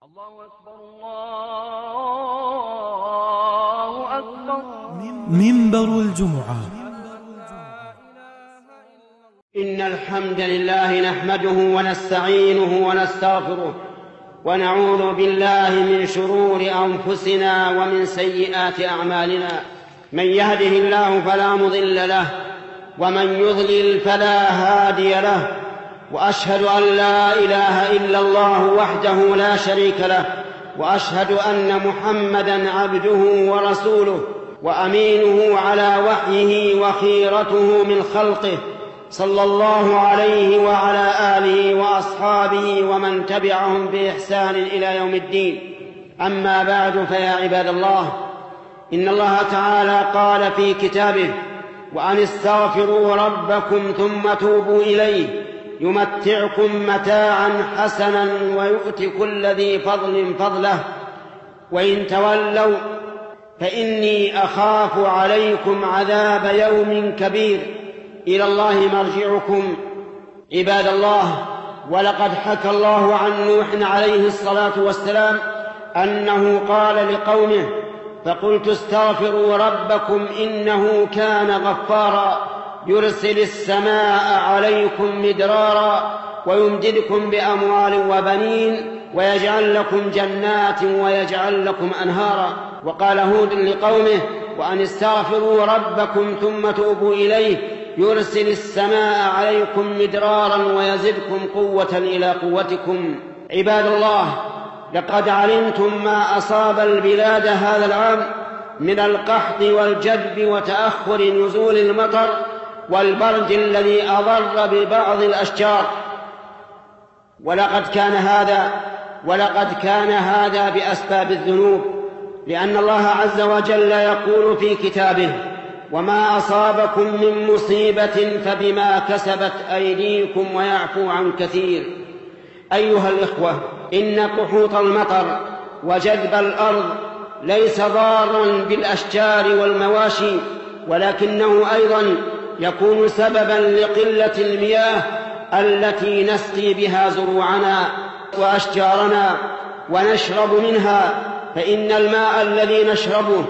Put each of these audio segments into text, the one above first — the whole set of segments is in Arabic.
الله أكبر الله أكبر. منبر الجمعة. إن الحمد لله نحمده ونستعينه ونستغفره ونعوذ بالله من شرور أنفسنا ومن سيئات أعمالنا. من يهده الله فلا مضل له ومن يضلل فلا هادي له، وأشهد أن لا إله إلا الله وحده لا شريك له، وأشهد أن محمدًا عبده ورسوله وأمينه على وحيه وخيرته من خلقه، صلى الله عليه وعلى آله وأصحابه ومن تبعهم بإحسان إلى يوم الدين. أما بعد، فيا عباد الله، إن الله تعالى قال في كتابه: وأن استغفروا ربكم ثم توبوا إليه يمتعكم متاعا حسنا ويؤتي كل ذي فضل فضله وإن تولوا فإني أخاف عليكم عذاب يوم كبير إلى الله مرجعكم. عباد الله، ولقد حكى الله عن نوح عليه الصلاة والسلام أنه قال لقومه: فقلت استغفروا ربكم إنه كان غفارا يرسل السماء عليكم مدرارا ويمددكم بأموال وبنين ويجعل لكم جنات ويجعل لكم أنهارا. وقال هود لقومه: وأن استغفروا ربكم ثم توبوا إليه يرسل السماء عليكم مدرارا ويزدكم قوة إلى قوتكم. عباد الله، لقد علمتم ما أصاب البلاد هذا العام من القحط والجدب وتأخر نزول المطر والبرد الذي أضر ببعض الأشجار، ولقد كان هذا بأسباب الذنوب، لأن الله عز وجل يقول في كتابه: وما أصابكم من مصيبة فبما كسبت أيديكم ويعفو عن كثير. أيها الإخوة، إن قحوط المطر وجذب الأرض ليس ضاراً بالأشجار والمواشي، ولكنه أيضاً يكون سبباً لقلة المياه التي نسقي بها زروعنا وأشجارنا ونشرب منها، فإن الماء الذي نشربه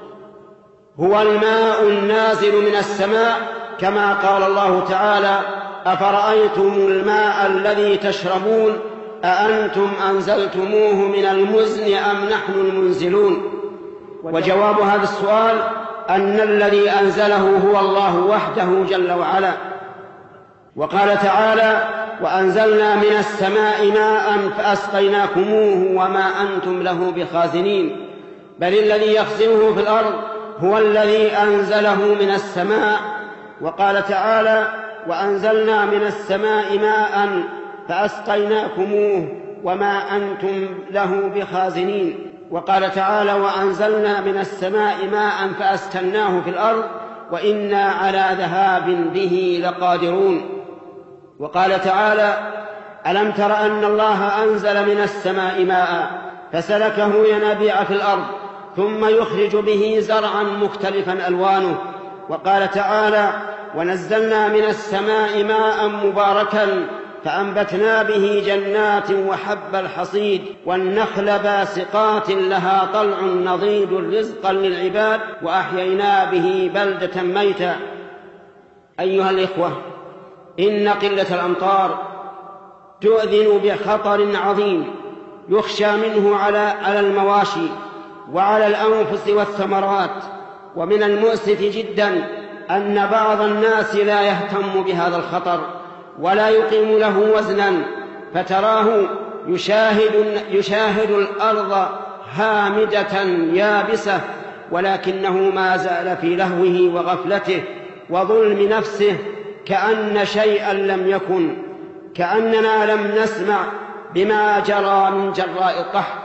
هو الماء النازل من السماء، كما قال الله تعالى: أفرأيتم الماء الذي تشربون أأنتم أنزلتموه من المزن أم نحن المنزلون؟ وجواب هذا السؤال أن الذي أنزله هو الله وحده جل وعلا. وقال تعالى: وأنزلنا من السماء ماء فأسقيناكموه وما أنتم له بخازنين. بل الذي يخزنه في الأرض هو الذي أنزله من السماء. وقال تعالى: وأنزلنا من السماء ماء فأسقيناكموه وما أنتم له بخازنين. وقال تعالى: وأنزلنا من السماء ماء فأسكناه في الأرض وإنا على ذهاب به لقادرون. وقال تعالى: ألم تر أن الله أنزل من السماء ماء فسلكه ينابيع في الأرض ثم يخرج به زرعا مختلفا ألوانه. وقال تعالى: ونزلنا من السماء ماء مباركا فأنبتنا به جنات وحب الحصيد والنخل باسقات لها طلع نضيد رزقا للعباد وأحيينا به بلدة ميتا. أيها الإخوة، إن قلة الأمطار تؤذن بخطر عظيم يخشى منه على المواشي وعلى الأنفس والثمرات. ومن المؤسف جدا أن بعض الناس لا يهتم بهذا الخطر ولا يقيم له وزنا، فتراه يشاهد الأرض هامدة يابسة ولكنه ما زال في لهوه وغفلته وظلم نفسه كأن شيئا لم يكن، كأننا لم نسمع بما جرى من جراء القحط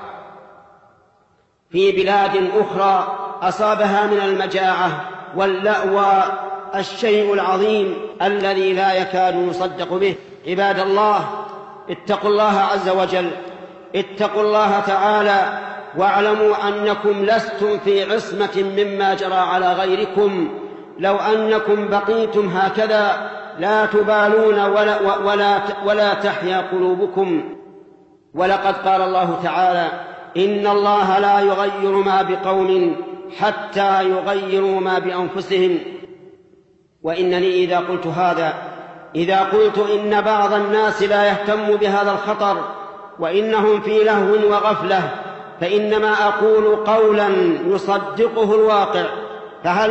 في بلاد أخرى أصابها من المجاعة واللأوى الشيء العظيم الذي لا يكاد يصدق به. عباد الله، اتقوا الله عز وجل، اتقوا الله تعالى، واعلموا أنكم لستم في عصمة مما جرى على غيركم. لو أنكم بقيتم هكذا لا تبالون ولا تحيا قلوبكم. ولقد قال الله تعالى: إن الله لا يغير ما بقوم حتى يغيروا ما بأنفسهم. وإنني إذا قلت إن بعض الناس لا يهتم بهذا الخطر وإنهم في لهو وغفلة، فإنما أقول قولا يصدقه الواقع. فهل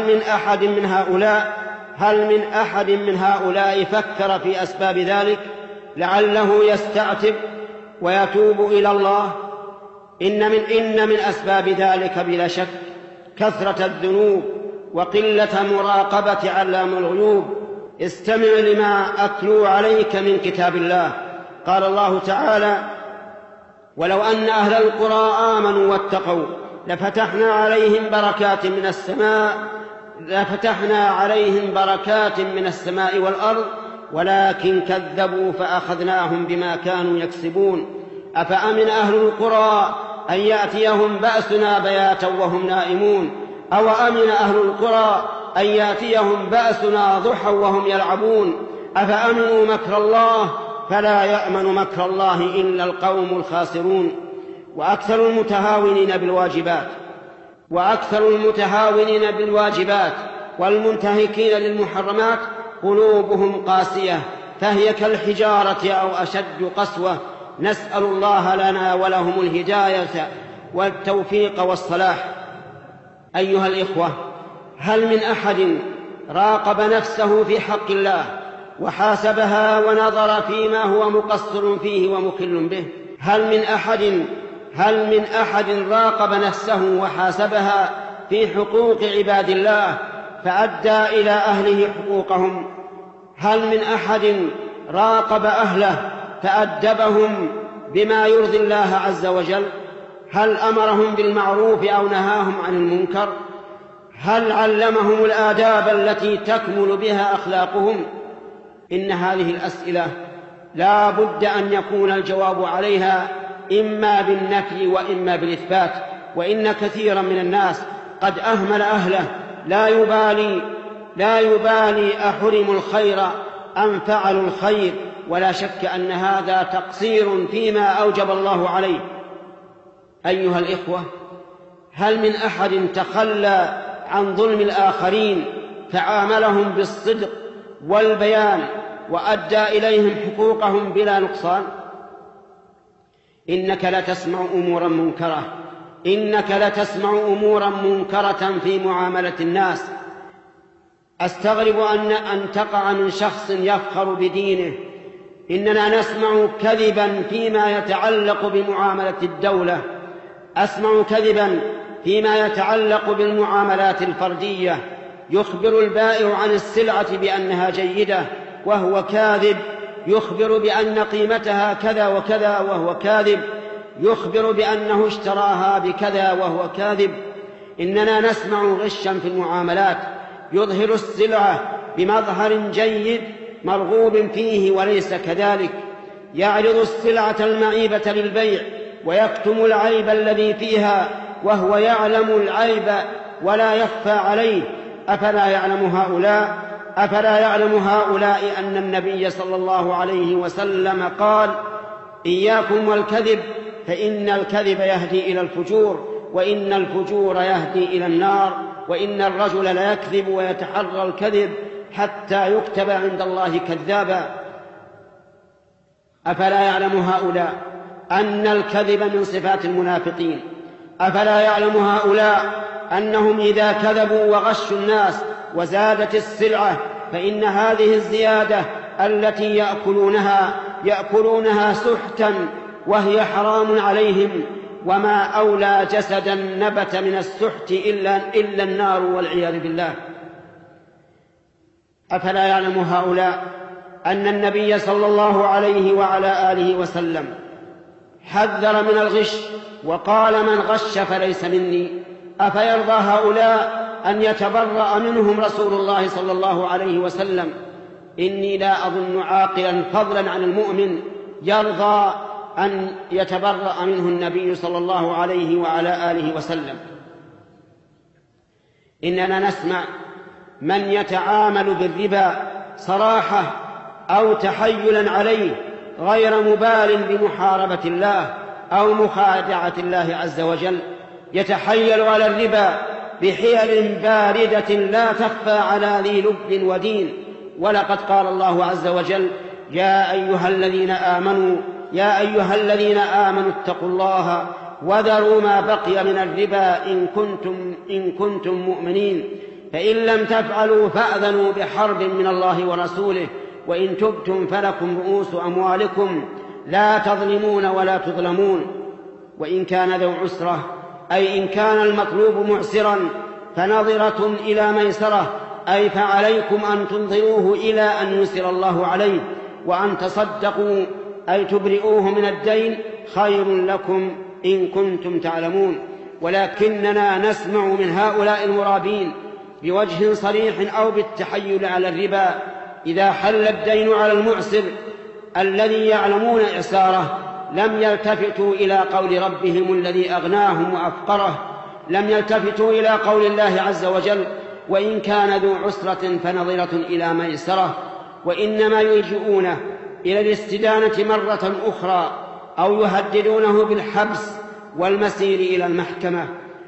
من أحد من هؤلاء فكر في أسباب ذلك لعله يستعتب ويتوب إلى الله؟ إن من أسباب ذلك بلا شك كثرة الذنوب وقلة مراقبة علام الغيوب. استمع لما أتلو عليك من كتاب الله. قال الله تعالى: ولو أن أهل القرى آمنوا واتقوا لفتحنا عليهم بركات من السماء والأرض ولكن كذبوا فأخذناهم بما كانوا يكسبون. أفأمن أهل القرى أن يأتيهم بأسنا بياتا وهم نائمون أو أمن أهل القرى أن يأتيهم بأسنا ضحى وهم يلعبون. أفأمنوا مكر الله فلا يأمن مكر الله إلا القوم الخاسرون. وأكثر المتهاونين بالواجبات والمنتهكين للمحرمات قلوبهم قاسية فهي كالحجارة أو أشد قسوة. نسأل الله لنا ولهم الهداية والتوفيق والصلاح. أيها الإخوة، هل من أحد راقب نفسه في حق الله وحاسبها ونظر فيما هو مقصر فيه ومخل به؟ هل من أحد راقب نفسه وحاسبها في حقوق عباد الله فأدى إلى أهله حقوقهم؟ هل من أحد راقب أهله فأدبهم بما يرضي الله عز وجل؟ هل أمرهم بالمعروف أو نهاهم عن المنكر؟ هل علمهم الآداب التي تكمل بها أخلاقهم؟ إن هذه الأسئلة لا بد أن يكون الجواب عليها إما بالنفي وإما بالإثبات. وإن كثيرا من الناس قد أهمل أهله، لا يبالي أحرموا الخير أم فعلوا الخير، ولا شك أن هذا تقصير فيما أوجب الله عليه. أيها الإخوة، هل من أحد تخلى عن ظلم الآخرين فعاملهم بالصدق والبيان وأدى إليهم حقوقهم بلا نقصان؟ إنك لتسمع أمورا منكرة في معاملة الناس. أستغرب أن تقع من شخص يفخر بدينه. إننا نسمع كذبا فيما يتعلق بمعاملة الدولة، أسمع كذبا فيما يتعلق بالمعاملات الفردية. يخبر البائع عن السلعة بأنها جيدة وهو كاذب، يخبر بأن قيمتها كذا وكذا وهو كاذب، يخبر بأنه اشتراها بكذا وهو كاذب. إننا نسمع غشا في المعاملات، يظهر السلعة بمظهر جيد مرغوب فيه وليس كذلك، يعرض السلعة المعيبة للبيع ويكتم العيب الذي فيها وهو يعلم العيب ولا يخفى عليه. أفلا يعلم هؤلاء أن النبي صلى الله عليه وسلم قال: إياكم والكذب فإن الكذب يهدي إلى الفجور، وإن الفجور يهدي إلى النار، وإن الرجل ليكذب ويتحرى الكذب حتى يكتب عند الله كذابا. أفلا يعلم هؤلاء أن الكذب من صفات المنافقين؟ أفلا يعلم هؤلاء أنهم إذا كذبوا وغشوا الناس وزادت السلعة فإن هذه الزيادة التي يأكلونها سحتا وهي حرام عليهم، وما أولى جسدا نبت من السحت إلا النار والعياذ بالله. أفلا يعلم هؤلاء أن النبي صلى الله عليه وعلى آله وسلم حذر من الغش وقال: من غش فليس مني؟ أفيرضى هؤلاء أن يتبرأ منهم رسول الله صلى الله عليه وسلم؟ إني لا أظن عاقلا فضلا عن المؤمن يرضى أن يتبرأ منه النبي صلى الله عليه وعلى آله وسلم. إننا نسمع من يتعامل بالربا صراحة أو تحيلا عليه غير مبال بمحاربة الله أو مخادعة الله عز وجل، يتحيل على الربا بحيل باردة لا تخفى على ذي لب ودين. ولقد قال الله عز وجل: يا أيها الذين آمنوا اتقوا الله وذروا ما بقي من الربا إن كنتم مؤمنين، فإن لم تفعلوا فأذنوا بحرب من الله ورسوله، وإن تبتم فلكم رؤوس أموالكم لا تظلمون ولا تظلمون. وإن كان ذو عسرة، أي إن كان المطلوب معسرا، فنظرة إلى ميسرة، أي فعليكم أن تنظروه إلى أن يسر الله عليه، وأن تصدقوا أي تبرئوه من الدين خير لكم إن كنتم تعلمون. ولكننا نسمع من هؤلاء المرابين بوجه صريح أو بالتحيل على الربا إذا حل الدين على المعسر الذي يعلمون إعساره لم يلتفتوا إلى قول ربهم الذي أغناهم وأفقره، لم يلتفتوا إلى قول الله عز وجل: وإن كان ذو عسرة فنظرة إلى ميسرة، وإنما يلجؤونه إلى الاستدانة مرة أخرى أو يهددونه بالحبس والمسير إلى المحكمة.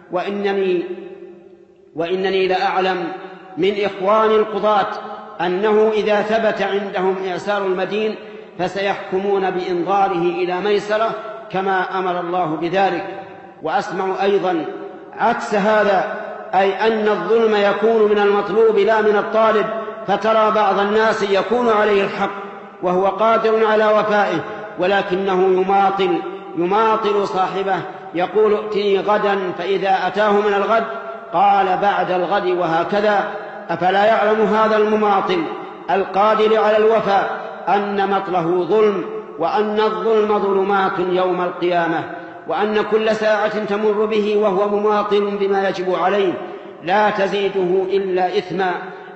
وإنني لأعلم من إخوان القضاة أنه إذا ثبت عندهم إعسار المدين فسيحكمون بإنظاره إلى ميسرة كما أمر الله بذلك. وأسمع أيضا عكس هذا، أي أن الظلم يكون من المطلوب لا من الطالب، فترى بعض الناس يكون عليه الحق وهو قادر على وفائه، ولكنه يماطل صاحبه، يقول: ائتني غدا، فإذا أتاه من الغد قال بعد الغد، وهكذا. أفلا يعلم هذا المماطل القادر على الوفاء أن مطله ظلم، وأن الظلم ظلمات يوم القيامة، وأن كل ساعة تمر به وهو مماطل بما يجب عليه لا تزيده إلا إثما،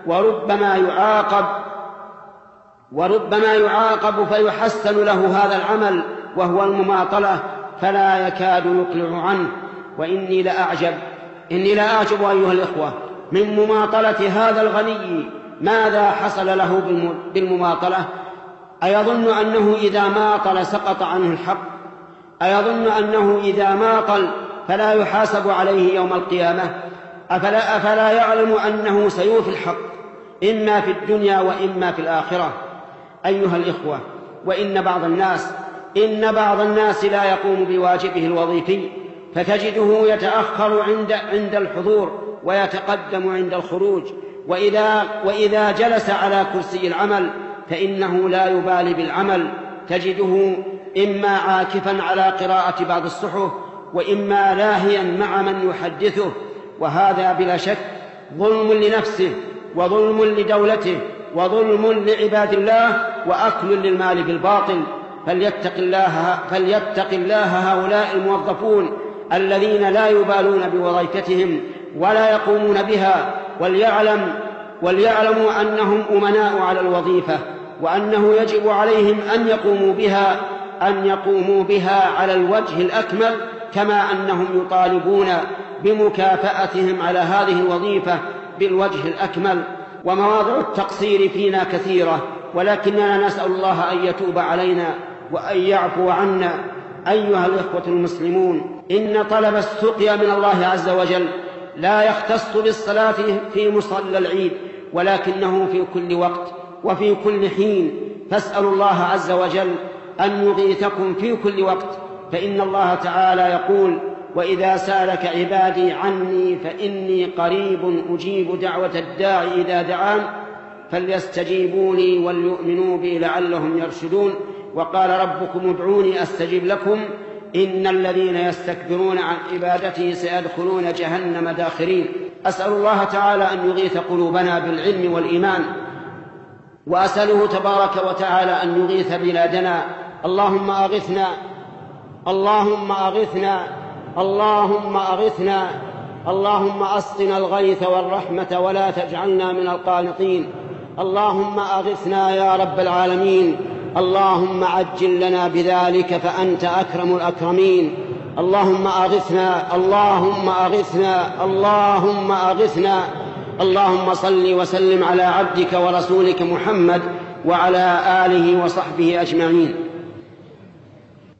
وربما يعاقب فيحسن له هذا العمل وهو المماطلة فلا يكاد يقلع عنه. وإني لأعجب أيها الإخوة من مماطلة هذا الغني. ماذا حصل له بالمماطلة؟ أيظن أنه إذا ماطل سقط عنه الحق؟ أيظن أنه إذا ماطل فلا يحاسب عليه يوم القيامة؟ أفلا يعلم أنه سيوفي الحق إما في الدنيا وإما في الآخرة؟ أيها الإخوة، وإن بعض الناس لا يقوم بواجبه الوظيفي، فتجده يتأخر عند الحضور ويتقدم عند الخروج، وإذا جلس على كرسي العمل فإنه لا يبالي بالعمل، تجده إما عاكفا على قراءة بعض الصحف، وإما لاهيا مع من يحدثه، وهذا بلا شك ظلم لنفسه وظلم لدولته وظلم لعباد الله وأكل للمال بالباطل. فليتق الله هؤلاء الموظفون الذين لا يبالون بوظيفتهم ولا يقومون بها، وليعلموا أنهم أمناء على الوظيفة، وأنه يجب عليهم أن يقوموا بها على الوجه الأكمل، كما أنهم يطالبون بمكافأتهم على هذه الوظيفة بالوجه الأكمل. ومواضع التقصير فينا كثيرة، ولكننا نسأل الله أن يتوب علينا وأن يعفو عنا. أيها الإخوة المسلمون، إن طلب السقيا من الله عز وجل لا يختص بالصلاة في مصلى العيد، ولكنه في كل وقت وفي كل حين. فاسألوا الله عز وجل أن يغيثكم في كل وقت، فإن الله تعالى يقول: وإذا سألك عبادي عني فإني قريب أجيب دعوة الداعي إذا دعان فليستجيبوا لي وليؤمنوا بي لعلهم يرشدون. وقال ربكم ادعوني أستجب لكم إن الذين يستكبرون عن عبادتي سيدخلون جهنم داخرين. أسأل الله تعالى أن يغيث قلوبنا بالعلم والإيمان، وأسأله تبارك وتعالى أن يغيث بلادنا. اللهم أغثنا، اللهم أغثنا، اللهم أغثنا، اللهم أسقنا الغيث والرحمة ولا تجعلنا من القانطين. اللهم أغثنا يا رب العالمين، اللهم عجل لنا بذلك فأنت أكرم الأكرمين. اللهم أغثنا، اللهم أغثنا، اللهم أغثنا. اللهم صل وسلم على عبدك ورسولك محمد وعلى آله وصحبه أجمعين.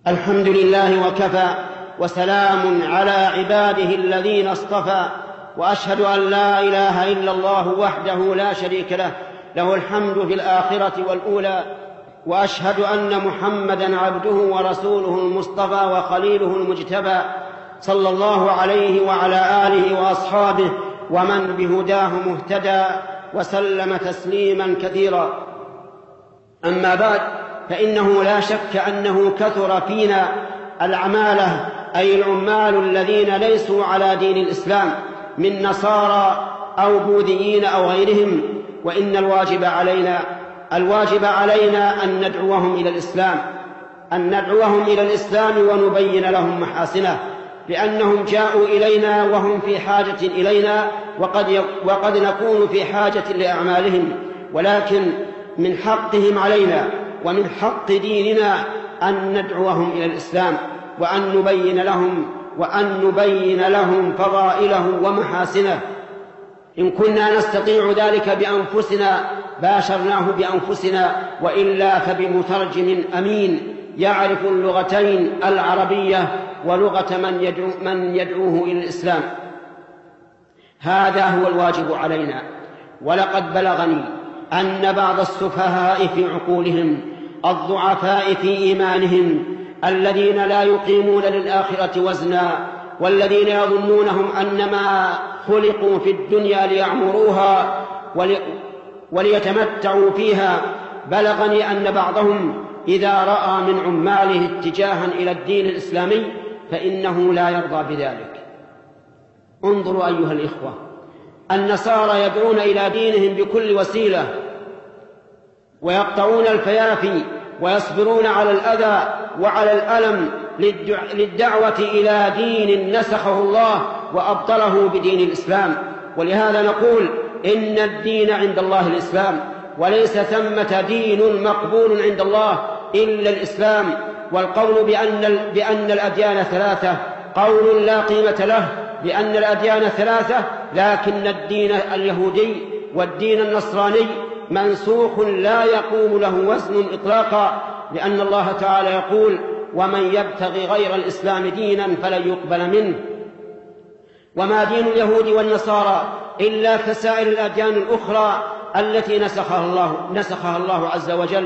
الحمد لله وكفى، وسلام على عباده الذين اصطفى، وأشهد أن لا إله إلا الله وحده لا شريك له، له الحمد في الآخرة والأولى، وأشهد أن محمدًا عبده ورسوله المصطفى وخليله المجتبى، صلى الله عليه وعلى آله وأصحابه ومن بهداه مهتدى، وسلم تسليمًا كثيرا. أما بعد، فإنه لا شك أنه كثر فينا العمالة، أي العمال الذين ليسوا على دين الإسلام من نصارى أو بوذيين أو غيرهم، وإن الواجب علينا أن ندعوهم إلى الإسلام ونبين لهم محاسنه، لأنهم جاءوا إلينا وهم في حاجة إلينا، وقد نكون في حاجة لأعمالهم، ولكن من حقهم علينا ومن حق ديننا أن ندعوهم إلى الإسلام وأن نبين لهم فضائله ومحاسنه. إن كنا نستطيع ذلك بأنفسنا باشرناه بأنفسنا، وإلا فبمترجم أمين يعرف اللغتين، العربية ولغة من يدعوه إلى الإسلام. هذا هو الواجب علينا. ولقد بلغني أن بعض السفهاء في عقولهم، الضعفاء في إيمانهم، الذين لا يقيمون للآخرة وزنا، والذين يظنونهم أنما خلقوا في الدنيا ليعمروها وليتمتعوا فيها، بلغني أن بعضهم إذا رأى من عماله اتجاها إلى الدين الإسلامي فإنه لا يرضى بذلك. انظروا أيها الإخوة، النصارى يدعون إلى دينهم بكل وسيلة، ويقطعون الفيافي، ويصبرون على الأذى وعلى الألم للدعوة إلى دين نسخه الله وأبطله بدين الإسلام. ولهذا نقول إن الدين عند الله الإسلام، وليس ثمة دين مقبول عند الله إلا الإسلام. والقول بأن الأديان ثلاثة قول لا قيمة له، لأن الأديان ثلاثة، لكن الدين اليهودي والدين النصراني منسوخ لا يقوم له وزن إطلاقا، لأن الله تعالى يقول: ومن يبتغي غير الإسلام دينا فلن يقبل منه. وما دين اليهود والنصارى إلا كسائر الأديان الأخرى التي نسخها الله عز وجل.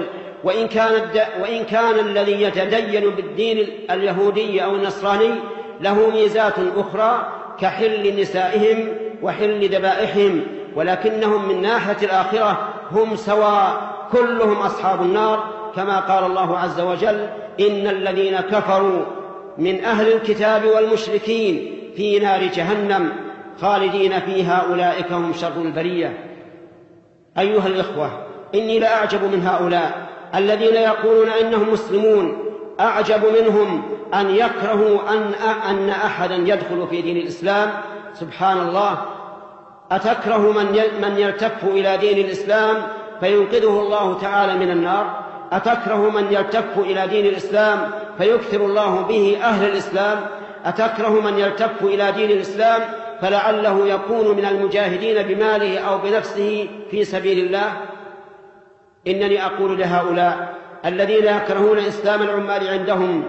وإن كان الذي يتدين بالدين اليهودي أو النصراني له ميزات أخرى كحل نسائهم وحل ذبائحهم، ولكنهم من ناحية الآخرة هم سواء، كلهم أصحاب النار، كما قال الله عز وجل: إن الذين كفروا من أهل الكتاب والمشركين في نار جهنم خالدين فيها أولئك هم شر البرية. أيها الإخوة، إني لأعجب من هؤلاء الذين يقولون إنهم مسلمون، أعجب منهم أن يكرهوا أن أحدا يدخل في دين الإسلام. سبحان الله، أتكره من يلتف إلى دين الإسلام فينقذه الله تعالى من النار؟ أتكره من يلتف إلى دين الإسلام فيكثر الله به أهل الإسلام؟ أتكره من يلتف إلى دين الإسلام فلعله يكون من المجاهدين بماله أو بنفسه في سبيل الله؟ إنني أقول لهؤلاء الذين يكرهون إسلام العمال عندهم،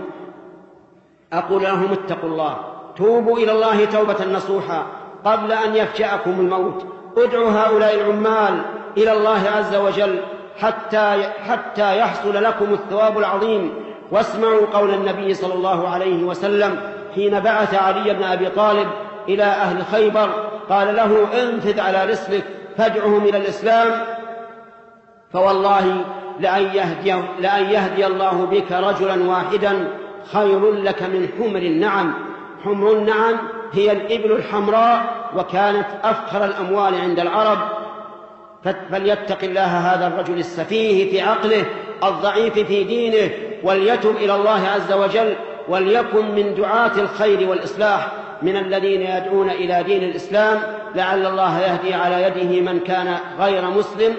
أقول لهم: اتقوا الله، توبوا إلى الله توبة نصوحا قبل أن يفجأكم الموت. ادعوا هؤلاء العمال إلى الله عز وجل حتى يحصل لكم الثواب العظيم. واسمعوا قول النبي صلى الله عليه وسلم حين بعث علي بن أبي طالب إلى أهل خيبر، قال له: انفذ على رسلك فادعهم إلى الإسلام، فوالله لأن يهدي الله بك رجلا واحدا خير لك من حمر النعم. حمر النعم هي الإبل الحمراء، وكانت أفخر الأموال عند العرب. فليتق الله هذا الرجل السفيه في عقله، الضعيف في دينه، وليتب إلى الله عز وجل، وليكن من دعاة الخير والإصلاح، من الذين يدعون إلى دين الإسلام، لعل الله يهدي على يده من كان غير مسلم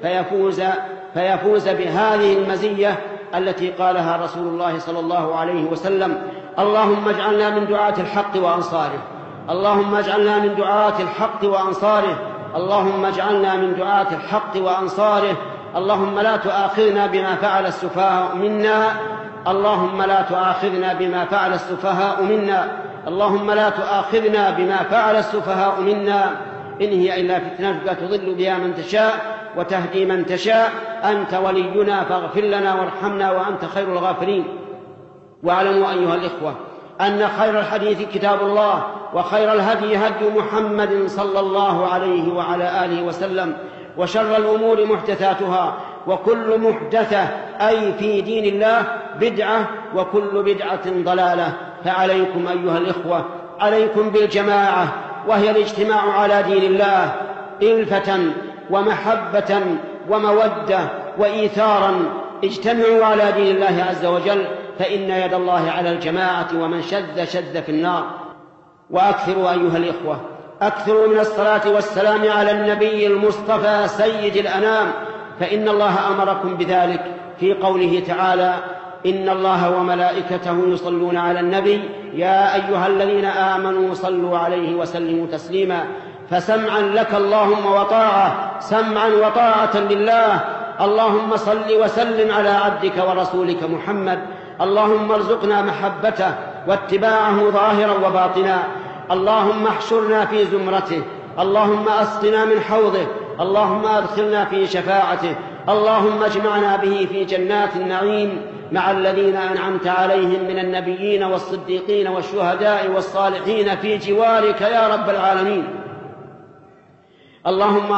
فيفوز بهذه المزية التي قالها رسول الله صلى الله عليه وسلم: اللهم اجعلنا من دعاة الحق وأنصاره، اللهم اجعلنا من دعاة الحق وأنصاره، اللهم اجعلنا من دعاة الحق وأنصاره. اللهم لا تؤاخذنا بما فعل السفهاء منا، اللهم لا تؤاخذنا بما فعل السفهاء منا، اللهم لا تؤاخذنا بما فعل السفهاء منا، إن هي إلا فتنتك تضل بها من تشاء وتهدي من تشاء، أنت ولينا فاغفر لنا وارحمنا وأنت خير الغافرين. واعلموا أيها الإخوة أن خير الحديث كتاب الله، وخير الهدي هدي محمد صلى الله عليه وعلى آله وسلم، وشر الأمور محدثاتها، وكل محدثة أي في دين الله بدعة، وكل بدعة ضلالة. فعليكم أيها الإخوة، عليكم بالجماعة، وهي الاجتماع على دين الله إلفة ومحبة ومودة وإيثارا. اجتمعوا على دين الله عز وجل، فإن يد الله على الجماعة، ومن شذ شذ في النار. وأكثروا أيها الإخوة، أكثروا من الصلاة والسلام على النبي المصطفى سيد الأنام، فإن الله أمركم بذلك في قوله تعالى: إن الله وملائكته يصلون على النبي يا أيها الذين آمنوا صلوا عليه وسلموا تسليما. فسمعا لك اللهم وطاعة، سمعا وطاعة لله. اللهم صل وسلم على عبدك ورسولك محمد، اللهم ارزقنا محبته واتباعه ظاهرا وباطنا. اللهم احشرنا في زمرته، اللهم اسقنا من حوضه، اللهم ادخلنا في شفاعته، اللهم اجمعنا به في جنات النعيم مع الذين أنعمت عليهم من النبيين والصديقين والشهداء والصالحين في جوارك يا رب العالمين. اللهم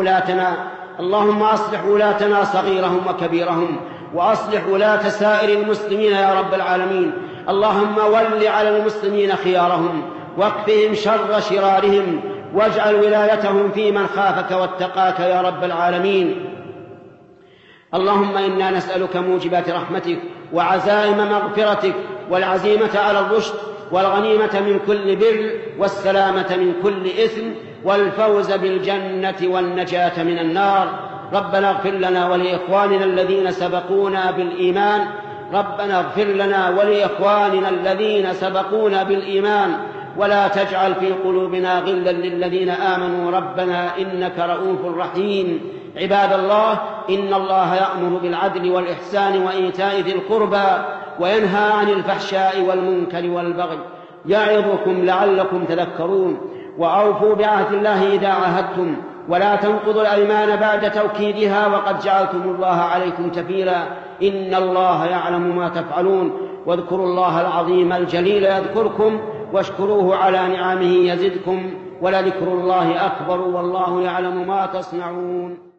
أصلح ولاتنا صغيرهم وكبيرهم، وأصلح ولاة سائر المسلمين يا رب العالمين. اللهم ول على المسلمين خيارهم، واكفهم شر شرارهم، واجعل ولايتهم في من خافك واتقاك يا رب العالمين. اللهم إنا نسألك موجبات رحمتك وعزائم مغفرتك، والعزيمة على الرشد، والغنيمة من كل بر، والسلامة من كل إثم، والفوز بالجنة والنجاة من النار. ربنا اغفر لنا ولإخواننا الذين سبقونا بالإيمان، ربنا اغفر لنا ولإخواننا الذين سبقونا بالإيمان، ولا تجعل في قلوبنا غلا للذين آمنوا ربنا إنك رؤوف رحيم. عباد الله، إن الله يأمر بالعدل والإحسان وإيتاء ذي القربى، وينهى عن الفحشاء والمنكر والبغي، يعظكم لعلكم تذكرون. وأوفوا بعهد الله إذا عاهدتم، ولا تنقضوا الأيمان بعد توكيدها، وقد جعلتم الله عليكم كفيلا، إن الله يعلم ما تفعلون. واذكروا الله العظيم الجليل يذكركم، واشكروه على نعمه يزدكم، ولذكر الله أكبر، والله يعلم ما تصنعون.